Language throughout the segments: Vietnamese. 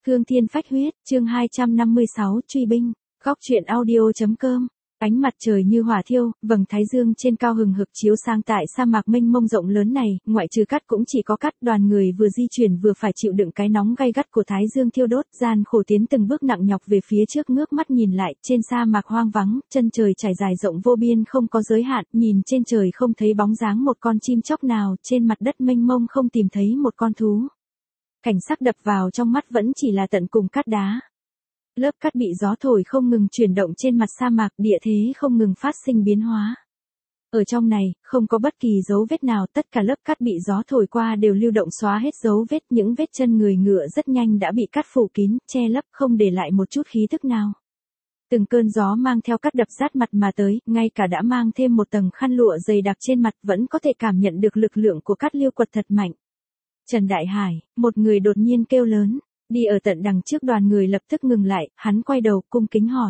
Cương Thiên Phách Huyết, chương 256, truy binh, góc truyện audio.com. Ánh mặt trời như hỏa thiêu, vầng thái dương trên cao hừng hực chiếu sang tại sa mạc mênh mông rộng lớn này, ngoại trừ cát cũng chỉ có cát. Đoàn người vừa di chuyển vừa phải chịu đựng cái nóng gay gắt của thái dương thiêu đốt, gian khổ tiến từng bước nặng nhọc về phía trước, ngước mắt nhìn lại, trên sa mạc hoang vắng, chân trời trải dài rộng vô biên không có giới hạn, nhìn trên trời không thấy bóng dáng một con chim chóc nào, trên mặt đất mênh mông không tìm thấy một con thú. Cảnh sắc đập vào trong mắt vẫn chỉ là tận cùng cát đá. Lớp cát bị gió thổi không ngừng chuyển động trên mặt sa mạc, địa thế không ngừng phát sinh biến hóa. Ở trong này, không có bất kỳ dấu vết nào, tất cả lớp cát bị gió thổi qua đều lưu động xóa hết dấu vết, những vết chân người ngựa rất nhanh đã bị cát phủ kín, che lấp không để lại một chút khí tức nào. Từng cơn gió mang theo cát đập rát mặt mà tới, ngay cả đã mang thêm một tầng khăn lụa dày đặc trên mặt vẫn có thể cảm nhận được lực lượng của cát liêu quật thật mạnh. Trần Đại Hải, một người đột nhiên kêu lớn. Đi ở tận đằng trước đoàn người lập tức ngừng lại, hắn quay đầu cung kính hỏi.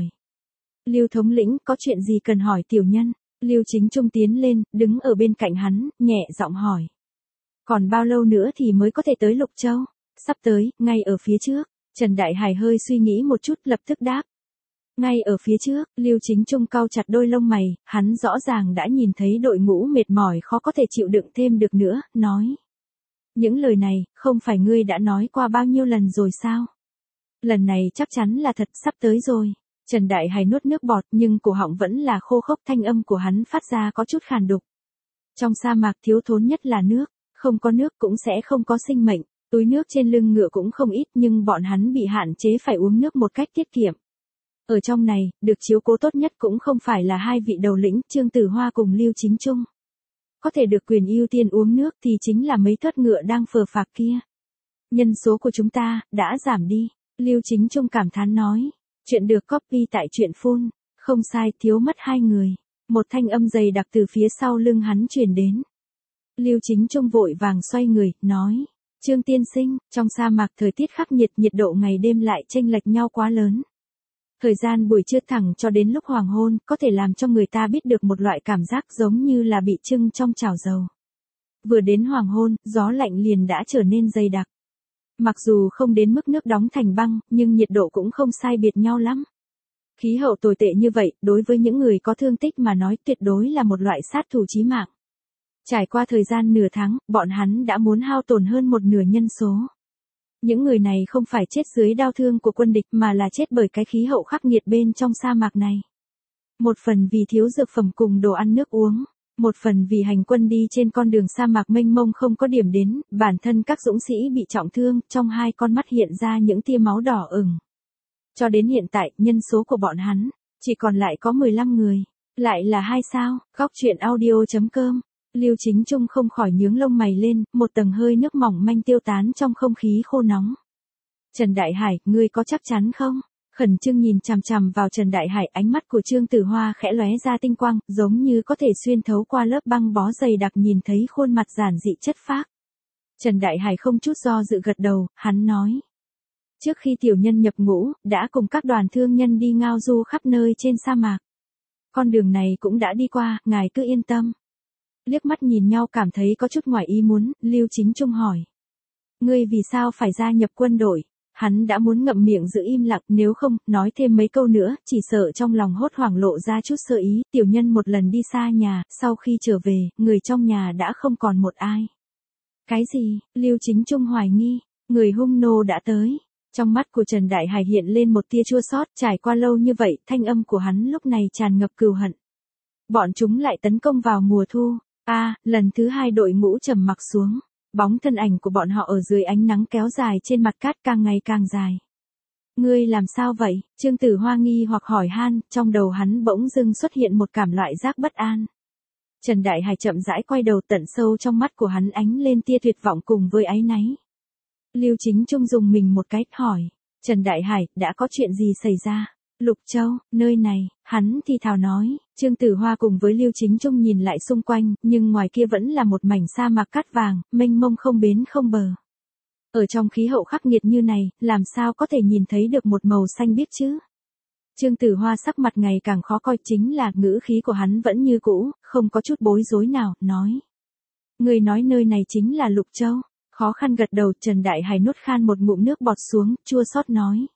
Lưu thống lĩnh, có chuyện gì cần hỏi tiểu nhân? Lưu Chính Trung tiến lên, đứng ở bên cạnh hắn, nhẹ giọng hỏi. Còn bao lâu nữa thì mới có thể tới Lục Châu? Sắp tới, ngay ở phía trước. Trần Đại Hải hơi suy nghĩ một chút, lập tức đáp. Ngay ở phía trước, Lưu Chính Trung cau chặt đôi lông mày, hắn rõ ràng đã nhìn thấy đội ngũ mệt mỏi khó có thể chịu đựng thêm được nữa, nói. Những lời này, không phải ngươi đã nói qua bao nhiêu lần rồi sao? Lần này chắc chắn là thật, sắp tới rồi. Trần Đại Hải nuốt nước bọt nhưng cổ họng vẫn là khô khốc, thanh âm của hắn phát ra có chút khàn đục. Trong sa mạc thiếu thốn nhất là nước, không có nước cũng sẽ không có sinh mệnh, túi nước trên lưng ngựa cũng không ít nhưng bọn hắn bị hạn chế phải uống nước một cách tiết kiệm. Ở trong này, được chiếu cố tốt nhất cũng không phải là hai vị đầu lĩnh, Trương Tử Hoa cùng Lưu Chính Trung. Có thể được quyền ưu tiên uống nước thì chính là mấy thớt ngựa đang phờ phạc kia. Nhân số của chúng ta đã giảm đi, Lưu Chính Trung cảm thán nói. Chuyện được copy tại truyện phun, không sai, thiếu mất 2 người. Một thanh âm dày đặc từ phía sau lưng hắn truyền đến. Lưu Chính Trung vội vàng xoay người, nói. Trương tiên sinh, trong sa mạc thời tiết khắc nghiệt, nhiệt độ ngày đêm lại chênh lệch nhau quá lớn. Thời gian buổi trưa thẳng cho đến lúc hoàng hôn, có thể làm cho người ta biết được một loại cảm giác giống như là bị trưng trong chảo dầu. Vừa đến hoàng hôn, gió lạnh liền đã trở nên dày đặc. Mặc dù không đến mức nước đóng thành băng, nhưng nhiệt độ cũng không sai biệt nhau lắm. Khí hậu tồi tệ như vậy, đối với những người có thương tích mà nói tuyệt đối là một loại sát thủ chí mạng. Trải qua thời gian nửa tháng, bọn hắn đã muốn hao tổn hơn một nửa nhân số. Những người này không phải chết dưới đao thương của quân địch mà là chết bởi cái khí hậu khắc nghiệt bên trong sa mạc này. Một phần vì thiếu dược phẩm cùng đồ ăn nước uống, một phần vì hành quân đi trên con đường sa mạc mênh mông không có điểm đến, bản thân các dũng sĩ bị trọng thương, trong hai con mắt hiện ra những tia máu đỏ ửng. Cho đến hiện tại, nhân số của bọn hắn chỉ còn lại có 15 người, lại là 2 sao, góc truyện audio.com. Lưu Chính Trung không khỏi nhướng lông mày lên, một tầng hơi nước mỏng manh tiêu tán trong không khí khô nóng. Trần Đại Hải, ngươi có chắc chắn không? Khẩn trương nhìn chằm chằm vào Trần Đại Hải, ánh mắt của Trương Tử Hoa khẽ lóe ra tinh quang, giống như có thể xuyên thấu qua lớp băng bó dày đặc nhìn thấy khuôn mặt giản dị chất phác. Trần Đại Hải không chút do dự gật đầu, hắn nói. Trước khi tiểu nhân nhập ngũ, đã cùng các đoàn thương nhân đi ngao du khắp nơi trên sa mạc. Con đường này cũng đã đi qua, ngài cứ yên tâm. Liếc mắt nhìn nhau cảm thấy có chút ngoài ý muốn, Lưu Chính Trung hỏi. Ngươi vì sao phải gia nhập quân đội? Hắn đã muốn ngậm miệng giữ im lặng, nếu không, nói thêm mấy câu nữa, chỉ sợ trong lòng hốt hoảng lộ ra chút sơ ý. Tiểu nhân một lần đi xa nhà, sau khi trở về, người trong nhà đã không còn một ai. Cái gì? Lưu Chính Trung hoài nghi, người hung nô đã tới. Trong mắt của Trần Đại Hải hiện lên một tia chua xót, trải qua lâu như vậy, thanh âm của hắn lúc này tràn ngập cừu hận. Bọn chúng lại tấn công vào mùa thu. Lần thứ 2 đội ngũ trầm mặc xuống. Bóng thân ảnh của bọn họ ở dưới ánh nắng kéo dài trên mặt cát càng ngày càng dài. Ngươi làm sao vậy? Trương Tử Hoa nghi hoặc hỏi han, trong đầu hắn bỗng dưng xuất hiện một cảm loại giác bất an. Trần Đại Hải chậm rãi quay đầu, tận sâu trong mắt của hắn ánh lên tia tuyệt vọng cùng với áy náy. Lưu Chính Trung dùng mình một cái, hỏi. Trần Đại Hải, đã có chuyện gì xảy ra? Lục Châu, nơi này, hắn thì thào nói. Trương Tử Hoa cùng với Lưu Chính Trung nhìn lại xung quanh, nhưng ngoài kia vẫn là một mảnh sa mạc cát vàng, mênh mông không bến không bờ. Ở trong khí hậu khắc nghiệt như này, làm sao có thể nhìn thấy được một màu xanh biếc chứ? Trương Tử Hoa sắc mặt ngày càng khó coi, chính là ngữ khí của hắn vẫn như cũ, không có chút bối rối nào, nói. Người nói nơi này chính là Lục Châu. Khó khăn gật đầu, Trần Đại Hải nuốt khan một ngụm nước bọt xuống, chua xót nói.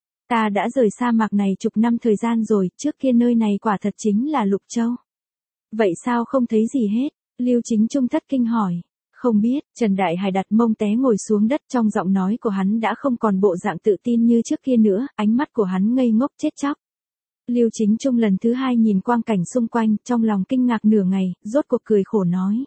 Ta đã rời sa mạc này chục năm thời gian rồi, trước kia nơi này quả thật chính là Lục Châu. Vậy sao không thấy gì hết? Lưu Chính Trung thất kinh hỏi. Không biết, Trần Đại Hải đặt mông té ngồi xuống đất, trong giọng nói của hắn đã không còn bộ dạng tự tin như trước kia nữa, ánh mắt của hắn ngây ngốc chết chóc. Lưu Chính Trung lần thứ hai nhìn quang cảnh xung quanh, trong lòng kinh ngạc nửa ngày, rốt cuộc cười khổ nói.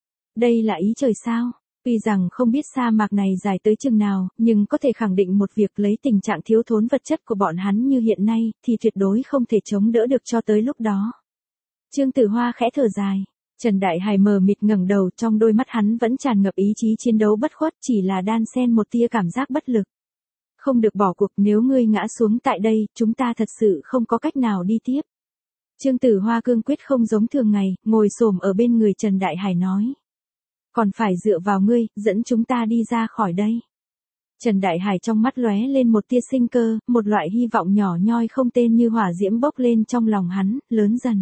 Đây là ý trời sao? Tuy rằng không biết sa mạc này dài tới chừng nào, nhưng có thể khẳng định một việc, lấy tình trạng thiếu thốn vật chất của bọn hắn như hiện nay, thì tuyệt đối không thể chống đỡ được cho tới lúc đó. Trương Tử Hoa khẽ thở dài. Trần Đại Hải mờ mịt ngẩng đầu, trong đôi mắt hắn vẫn tràn ngập ý chí chiến đấu bất khuất, chỉ là đan xen một tia cảm giác bất lực. Không được bỏ cuộc, nếu ngươi ngã xuống tại đây, chúng ta thật sự không có cách nào đi tiếp. Trương Tử Hoa cương quyết không giống thường ngày, ngồi xổm ở bên người Trần Đại Hải nói. Còn phải dựa vào ngươi, dẫn chúng ta đi ra khỏi đây. Trần Đại Hải trong mắt lóe lên một tia sinh cơ, một loại hy vọng nhỏ nhoi không tên như hỏa diễm bốc lên trong lòng hắn, lớn dần.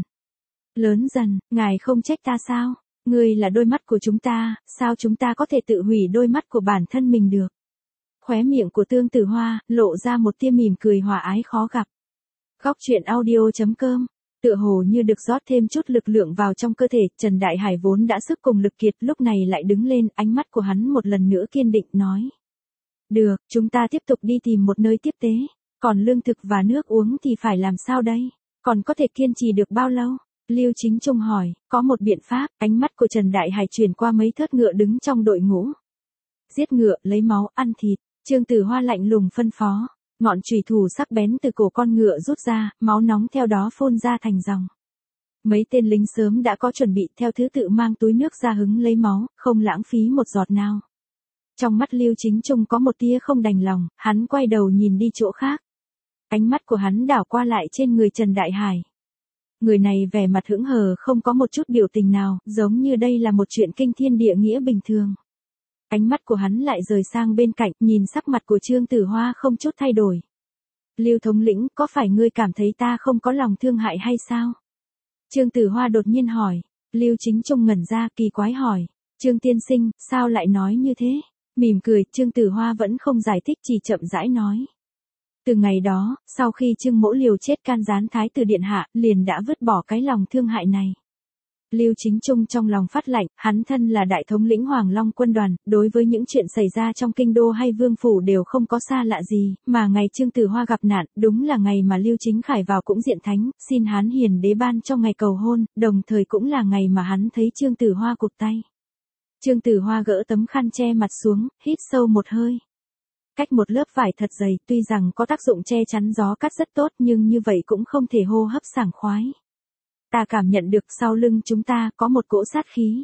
Lớn dần, ngài không trách ta sao? Ngươi là đôi mắt của chúng ta, sao chúng ta có thể tự hủy đôi mắt của bản thân mình được? Khóe miệng của Tương Tử Hoa, lộ ra một tia mỉm cười hòa ái khó gặp. Góc truyện audio.com. Tựa hồ như được rót thêm chút lực lượng vào trong cơ thể, Trần Đại Hải vốn đã sức cùng lực kiệt, lúc này lại đứng lên, ánh mắt của hắn một lần nữa kiên định nói. Được, chúng ta tiếp tục đi tìm một nơi tiếp tế. Còn lương thực và nước uống thì phải làm sao đây? Còn có thể kiên trì được bao lâu? Lưu Chính Trung hỏi, có một biện pháp, ánh mắt của Trần Đại Hải chuyển qua mấy thớt ngựa đứng trong đội ngũ. Giết ngựa, lấy máu, ăn thịt, Trương Tử Hoa lạnh lùng phân phó. Ngọn chùy thủ sắc bén từ cổ con ngựa rút ra, máu nóng theo đó phun ra thành dòng. Mấy tên lính sớm đã có chuẩn bị, theo thứ tự mang túi nước ra hứng lấy máu, không lãng phí một giọt nào. Trong mắt Lưu Chính Trung có một tia không đành lòng, hắn quay đầu nhìn đi chỗ khác. Ánh mắt của hắn đảo qua lại trên người Trần Đại Hải. Người này vẻ mặt hững hờ, không có một chút biểu tình nào, giống như đây là một chuyện kinh thiên địa nghĩa bình thường. Ánh mắt của hắn lại rời sang bên cạnh, nhìn sắc mặt của Trương Tử Hoa không chút thay đổi. Lưu thống lĩnh, có phải ngươi cảm thấy ta không có lòng thương hại hay sao? Trương Tử Hoa đột nhiên hỏi. Lưu Chính Trung ngẩn ra, kỳ quái hỏi. Trương tiên sinh, sao lại nói như thế? Mỉm cười, Trương Tử Hoa vẫn không giải thích, chỉ chậm rãi nói. Từ ngày đó, sau khi Trương Mỗ liều chết can gián Thái tử điện hạ, liền đã vứt bỏ cái lòng thương hại này. Lưu Chính Trung trong lòng phát lạnh, hắn thân là đại thống lĩnh Hoàng Long quân đoàn, đối với những chuyện xảy ra trong kinh đô hay vương phủ đều không có xa lạ gì, mà ngày Trương Tử Hoa gặp nạn, đúng là ngày mà Lưu Chính Khải vào cũng diện thánh, xin Hán Hiền đế ban cho ngày cầu hôn, đồng thời cũng là ngày mà hắn thấy Trương Tử Hoa cụt tay. Trương Tử Hoa gỡ tấm khăn che mặt xuống, hít sâu một hơi. Cách một lớp vải thật dày, tuy rằng có tác dụng che chắn gió cắt rất tốt, nhưng như vậy cũng không thể hô hấp sảng khoái. Ta cảm nhận được sau lưng chúng ta có một cỗ sát khí.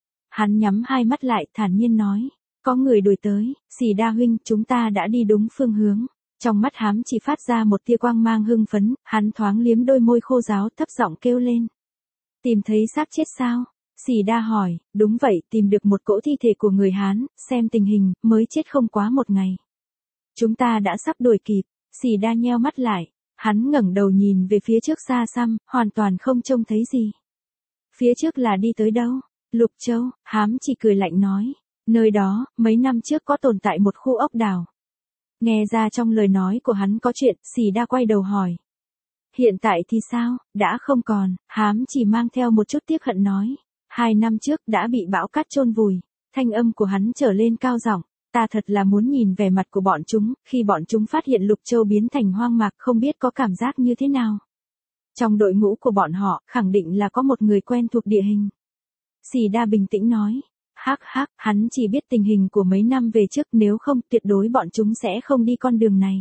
Hắn nhắm hai mắt lại, thản nhiên nói. Có người đuổi tới, Xì Đa huynh, chúng ta đã đi đúng phương hướng. Trong mắt hắn chỉ phát ra một tia quang mang hưng phấn, hắn thoáng liếm đôi môi khô ráo, thấp giọng kêu lên. Tìm thấy xác chết sao? Xì Đa hỏi, đúng vậy, tìm được một cỗ thi thể của người Hán, xem tình hình, mới chết không quá một ngày. Chúng ta đã sắp đuổi kịp. Xì Đa nheo mắt lại. Hắn ngẩng đầu nhìn về phía trước xa xăm, hoàn toàn không trông thấy gì. Phía trước là đi tới đâu? Lục Châu, Hám chỉ cười lạnh nói. Nơi đó, mấy năm trước có tồn tại một khu ốc đảo. Nghe ra trong lời nói của hắn có chuyện, Xì Đa quay đầu hỏi. Hiện tại thì sao, đã không còn, Hám chỉ mang theo một chút tiếc hận nói. 2 năm trước đã bị bão cát chôn vùi. Thanh âm của hắn trở lên cao giọng. Ta thật là muốn nhìn vẻ mặt của bọn chúng, khi bọn chúng phát hiện Lục Châu biến thành hoang mạc, không biết có cảm giác như thế nào. Trong đội ngũ của bọn họ, khẳng định là có một người quen thuộc địa hình. Xì Đa bình tĩnh nói. Hắc hắc, hắn chỉ biết tình hình của mấy năm về trước, nếu không tuyệt đối bọn chúng sẽ không đi con đường này.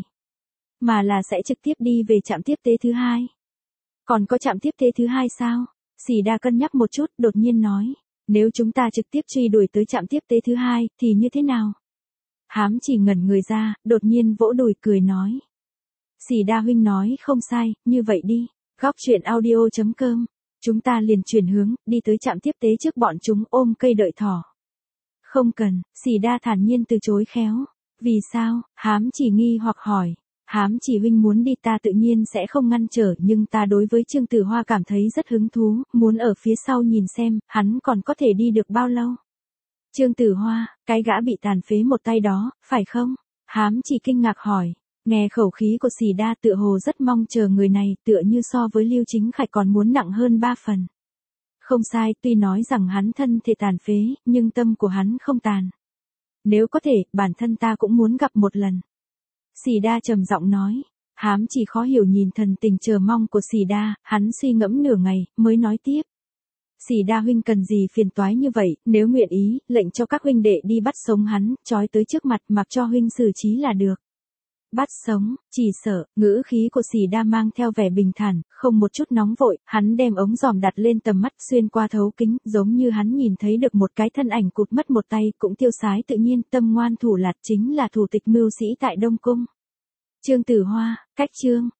Mà là sẽ trực tiếp đi về trạm tiếp tế thứ 2. Còn có trạm tiếp tế thứ 2 sao? Xì Đa cân nhắc một chút, đột nhiên nói. Nếu chúng ta trực tiếp truy đuổi tới trạm tiếp tế thứ 2, thì như thế nào? Hám chỉ ngẩn người ra, đột nhiên vỗ đùi cười nói. Xì Đa huynh nói không sai, như vậy đi. Góc truyện audio.com. Chúng ta liền chuyển hướng, đi tới trạm tiếp tế trước bọn chúng, ôm cây đợi thỏ. Không cần, Xì Đa thản nhiên từ chối khéo. Vì sao? Hám chỉ nghi hoặc hỏi. Hám chỉ huynh muốn đi ta tự nhiên sẽ không ngăn trở, nhưng ta đối với Trương Tử Hoa cảm thấy rất hứng thú, muốn ở phía sau nhìn xem, hắn còn có thể đi được bao lâu. Trương Tử Hoa, cái gã bị tàn phế một tay đó, phải không? Hám chỉ kinh ngạc hỏi. Nghe khẩu khí của Xì Đa tựa hồ rất mong chờ người này, tựa như so với Lưu Chính Khải còn muốn nặng hơn 3 phần. Không sai, tuy nói rằng hắn thân thể tàn phế, nhưng tâm của hắn không tàn. Nếu có thể, bản thân ta cũng muốn gặp một lần. Xì Đa trầm giọng nói. Hám chỉ khó hiểu nhìn thần tình chờ mong của Xì Đa, hắn suy ngẫm nửa ngày, mới nói tiếp. Xì Đa huynh cần gì phiền toái như vậy, nếu nguyện ý, lệnh cho các huynh đệ đi bắt sống hắn, trói tới trước mặt mặc cho huynh xử trí là được. Bắt sống, chỉ sợ, ngữ khí của Xì Đa mang theo vẻ bình thản, không một chút nóng vội, hắn đem ống dòm đặt lên tầm mắt xuyên qua thấu kính, giống như hắn nhìn thấy được một cái thân ảnh cụt mất một tay, cũng tiêu sái tự nhiên, tâm ngoan thủ lạt chính là thủ tịch mưu sĩ tại Đông Cung. Trương Tử Hoa, cách chương.